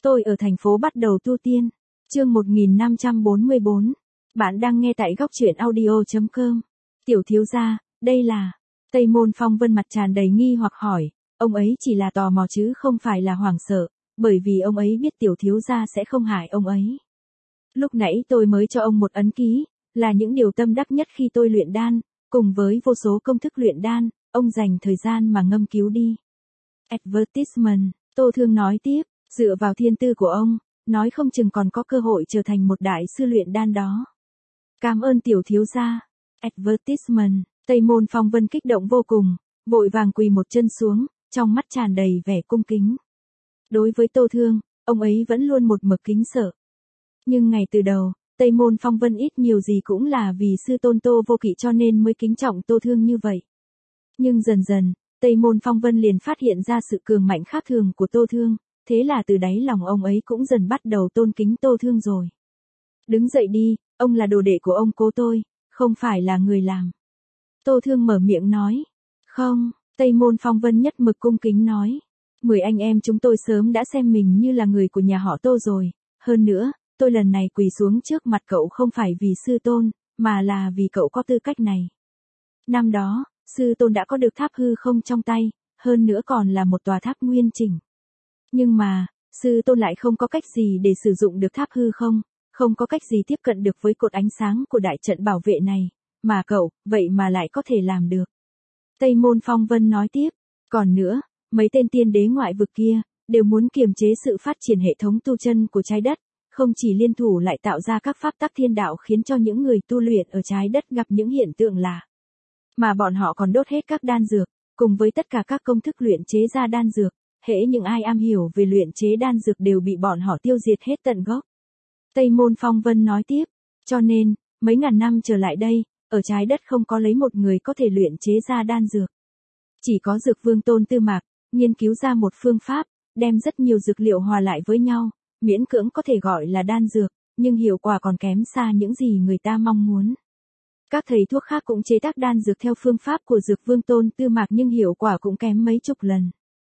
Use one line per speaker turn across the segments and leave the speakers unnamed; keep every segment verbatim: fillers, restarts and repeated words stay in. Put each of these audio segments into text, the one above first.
Tôi ở thành phố bắt đầu tu tiên. Chương một nghìn năm trăm bốn mươi bốn. Bạn đang nghe tại góc truyện audio chấm com. Tiểu thiếu gia, đây là... Tây Môn Phong Vân mặt tràn đầy nghi hoặc hỏi, ông ấy chỉ là tò mò chứ không phải là hoảng sợ, bởi vì ông ấy biết tiểu thiếu gia sẽ không hại ông ấy. Lúc nãy tôi mới cho ông một ấn ký, là những điều tâm đắc nhất khi tôi luyện đan, cùng với vô số công thức luyện đan, ông dành thời gian mà ngâm cứu đi. Advertisement, Tô Thương nói tiếp, dựa vào thiên tư của ông, nói không chừng còn có cơ hội trở thành một đại sư luyện đan đó. Cảm ơn tiểu thiếu gia. Advertisement, Tây Môn Phong Vân kích động vô cùng, vội vàng quỳ một chân xuống, trong mắt tràn đầy vẻ cung kính. Đối với Tô Thương, ông ấy vẫn luôn một mực kính sợ. Nhưng ngày từ đầu, Tây Môn Phong Vân ít nhiều gì cũng là vì sư tôn Tô Vô Kỵ cho nên mới kính trọng Tô Thương như vậy. Nhưng dần dần, Tây Môn Phong Vân liền phát hiện ra sự cường mạnh khác thường của Tô Thương, thế là từ đáy lòng ông ấy cũng dần bắt đầu tôn kính Tô Thương rồi. Đứng dậy đi, ông là đồ đệ của ông cố tôi, không phải là người làm. Tô Thương mở miệng nói. Không, Tây Môn Phong Vân nhất mực cung kính nói. Mười anh em chúng tôi sớm đã xem mình như là người của nhà họ Tô rồi. Hơn nữa, tôi lần này quỳ xuống trước mặt cậu không phải vì sư tôn, mà là vì cậu có tư cách này. Năm đó, sư tôn đã có được tháp hư không trong tay, hơn nữa còn là một tòa tháp nguyên chỉnh. Nhưng mà, sư tôn lại không có cách gì để sử dụng được tháp hư không, không có cách gì tiếp cận được với cột ánh sáng của đại trận bảo vệ này, mà cậu, vậy mà lại có thể làm được. Tây Môn Phong Vân nói tiếp, còn nữa, mấy tên tiên đế ngoại vực kia, đều muốn kiềm chế sự phát triển hệ thống tu chân của trái đất, không chỉ liên thủ lại tạo ra các pháp tắc thiên đạo khiến cho những người tu luyện ở trái đất gặp những hiện tượng lạ. Mà bọn họ còn đốt hết các đan dược, cùng với tất cả các công thức luyện chế ra đan dược, hễ những ai am hiểu về luyện chế đan dược đều bị bọn họ tiêu diệt hết tận gốc. Tây Môn Phong Vân nói tiếp, cho nên, mấy ngàn năm trở lại đây, ở trái đất không có lấy một người có thể luyện chế ra đan dược. Chỉ có Dược Vương Tôn Tư Mạc, nghiên cứu ra một phương pháp, đem rất nhiều dược liệu hòa lại với nhau, miễn cưỡng có thể gọi là đan dược, nhưng hiệu quả còn kém xa những gì người ta mong muốn. Các thầy thuốc khác cũng chế tác đan dược theo phương pháp của Dược Vương Tôn Tư Mạc nhưng hiệu quả cũng kém mấy chục lần.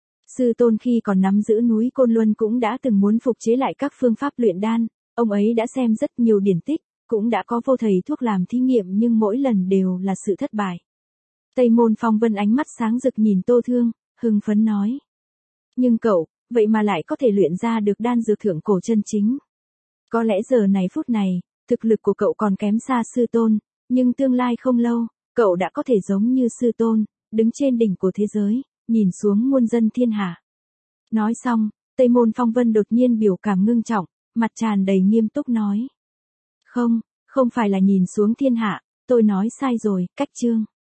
Sư tôn khi còn nắm giữ núi Côn Luân cũng đã từng muốn phục chế lại các phương pháp luyện đan, ông ấy đã xem rất nhiều điển tích, cũng đã có vô thầy thuốc làm thí nghiệm nhưng mỗi lần đều là sự thất bại. Tây Môn Phong Vân ánh mắt sáng rực nhìn Tô Thương, hưng phấn nói. Nhưng cậu, vậy mà lại có thể luyện ra được đan dược thượng cổ chân chính. Có lẽ giờ này phút này, thực lực của cậu còn kém xa sư tôn, nhưng tương lai không lâu, cậu đã có thể giống như sư tôn, đứng trên đỉnh của thế giới, nhìn xuống muôn dân thiên hạ. Nói xong, Tây Môn Phong Vân đột nhiên biểu cảm ngưng trọng, mặt tràn đầy nghiêm túc nói. Không, không phải là nhìn xuống thiên hạ, tôi nói sai rồi, cách chương.